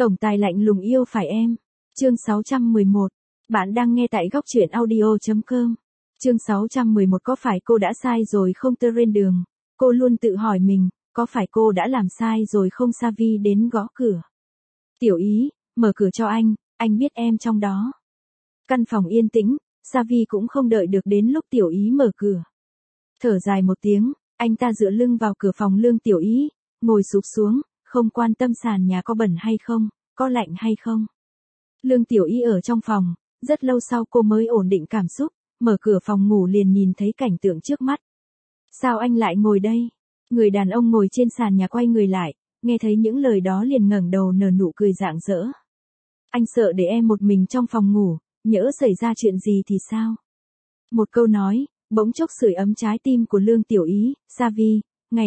Tổng tài lạnh lùng yêu phải em. Chương 611. Bạn đang nghe tại góc truyện audio.com. Chương 611. Có phải cô đã sai rồi không trên đường? Cô luôn tự hỏi mình, có phải cô đã làm sai rồi không? Savi đến gõ cửa. Tiểu Ý, mở cửa cho anh biết em trong đó. Căn phòng yên tĩnh, Savi cũng không đợi được đến lúc Tiểu Ý mở cửa. Thở dài một tiếng, anh ta dựa lưng vào cửa phòng Lương Tiểu Ý, ngồi sụp xuống, không quan tâm sàn nhà có bẩn hay không, có lạnh hay không. Lương Tiểu Ý ở trong phòng, rất lâu sau cô mới ổn định cảm xúc, mở cửa phòng ngủ liền nhìn thấy cảnh tượng trước mắt. Sao anh lại ngồi đây? Người đàn ông ngồi trên sàn nhà quay người lại, nghe thấy những lời đó liền ngẩng đầu nở nụ cười rạng rỡ. Anh sợ để em một mình trong phòng ngủ, nhỡ xảy ra chuyện gì thì sao? Một câu nói, bỗng chốc sưởi ấm trái tim của Lương Tiểu Ý. Savi,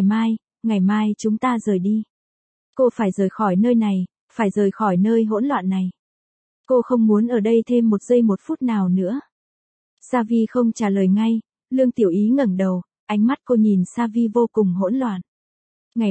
ngày mai chúng ta rời đi. Cô phải rời khỏi nơi này, phải rời khỏi nơi hỗn loạn này. Cô không muốn ở đây thêm một giây một phút nào nữa. Savi không trả lời ngay, Lương Tiểu Ý ngẩng đầu, ánh mắt cô nhìn Savi vô cùng hỗn loạn. Ngày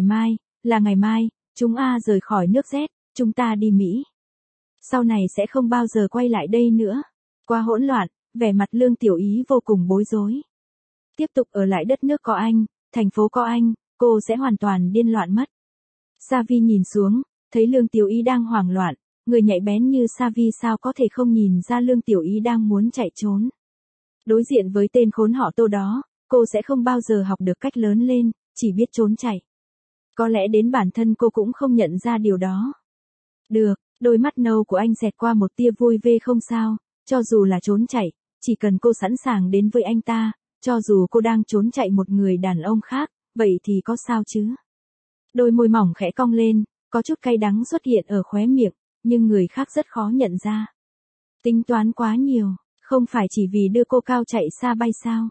mai, chúng rời khỏi nước Z, chúng ta đi Mỹ. Sau này sẽ không bao giờ quay lại đây nữa. Qua hỗn loạn, vẻ mặt Lương Tiểu Ý vô cùng bối rối. Tiếp tục ở lại đất nước có anh, thành phố có anh, cô sẽ hoàn toàn điên loạn mất. Savi nhìn xuống, thấy Lương Tiểu Ý đang hoảng loạn, người nhạy bén như Savi sao có thể không nhìn ra Lương Tiểu Ý đang muốn chạy trốn. Đối diện với tên khốn họ Tô đó, cô sẽ không bao giờ học được cách lớn lên, chỉ biết trốn chạy. Có lẽ đến bản thân cô cũng không nhận ra điều đó. Được, đôi mắt nâu của anh xẹt qua một tia vui vẻ. Không sao, cho dù là trốn chạy, chỉ cần cô sẵn sàng đến với anh ta, cho dù cô đang trốn chạy một người đàn ông khác, vậy thì có sao chứ? Đôi môi mỏng khẽ cong lên, có chút cay đắng xuất hiện ở khóe miệng, nhưng người khác rất khó nhận ra. Tính toán quá nhiều, không phải chỉ vì đưa cô cao chạy xa bay sao?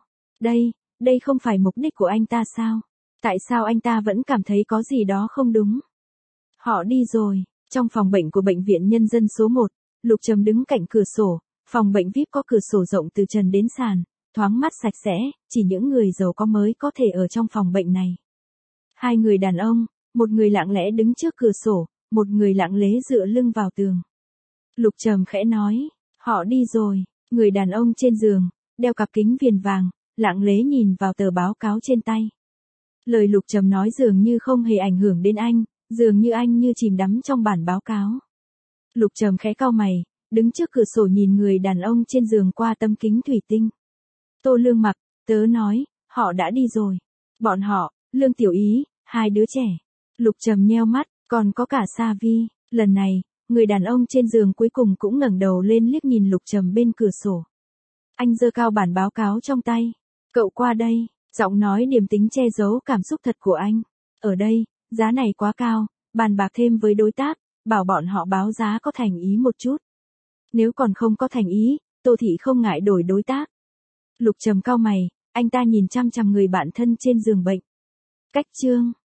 Đây không phải mục đích của anh ta sao? Tại sao anh ta vẫn cảm thấy có gì đó không đúng? Họ đi rồi, trong phòng bệnh của bệnh viện nhân dân số 1, Lục Trầm đứng cạnh cửa sổ, phòng bệnh VIP có cửa sổ rộng từ trần đến sàn, thoáng mát sạch sẽ, chỉ những người giàu có mới có thể ở trong phòng bệnh này. Hai người đàn ông, một người lặng lẽ đứng trước cửa sổ, một người lặng lẽ dựa lưng vào tường. Lục Trầm khẽ nói, họ đi rồi. Người đàn ông trên giường, đeo cặp kính viền vàng, lặng lẽ nhìn vào tờ báo cáo trên tay. Lời Lục Trầm nói dường như không hề ảnh hưởng đến anh, dường như anh như chìm đắm trong bản báo cáo. Lục Trầm khẽ cau mày, đứng trước cửa sổ nhìn người đàn ông trên giường qua tấm kính thủy tinh. Tô Lương Mặc, tớ nói, họ đã đi rồi. Bọn họ, Lương Tiểu Ý, hai đứa trẻ. Lục Trầm nheo mắt, còn có cả Savi. Lần này, người đàn ông trên giường cuối cùng cũng ngẩng đầu lên liếc nhìn Lục Trầm bên cửa sổ. Anh giơ cao bản báo cáo trong tay. Cậu qua đây, giọng nói điềm tĩnh che giấu cảm xúc thật của anh. Ở đây, giá này quá cao, bàn bạc thêm với đối tác, bảo bọn họ báo giá có thành ý một chút. Nếu còn không có thành ý, Tô Thị không ngại đổi đối tác. Lục Trầm cau mày, anh ta nhìn chăm chăm người bạn thân trên giường bệnh. Cách chương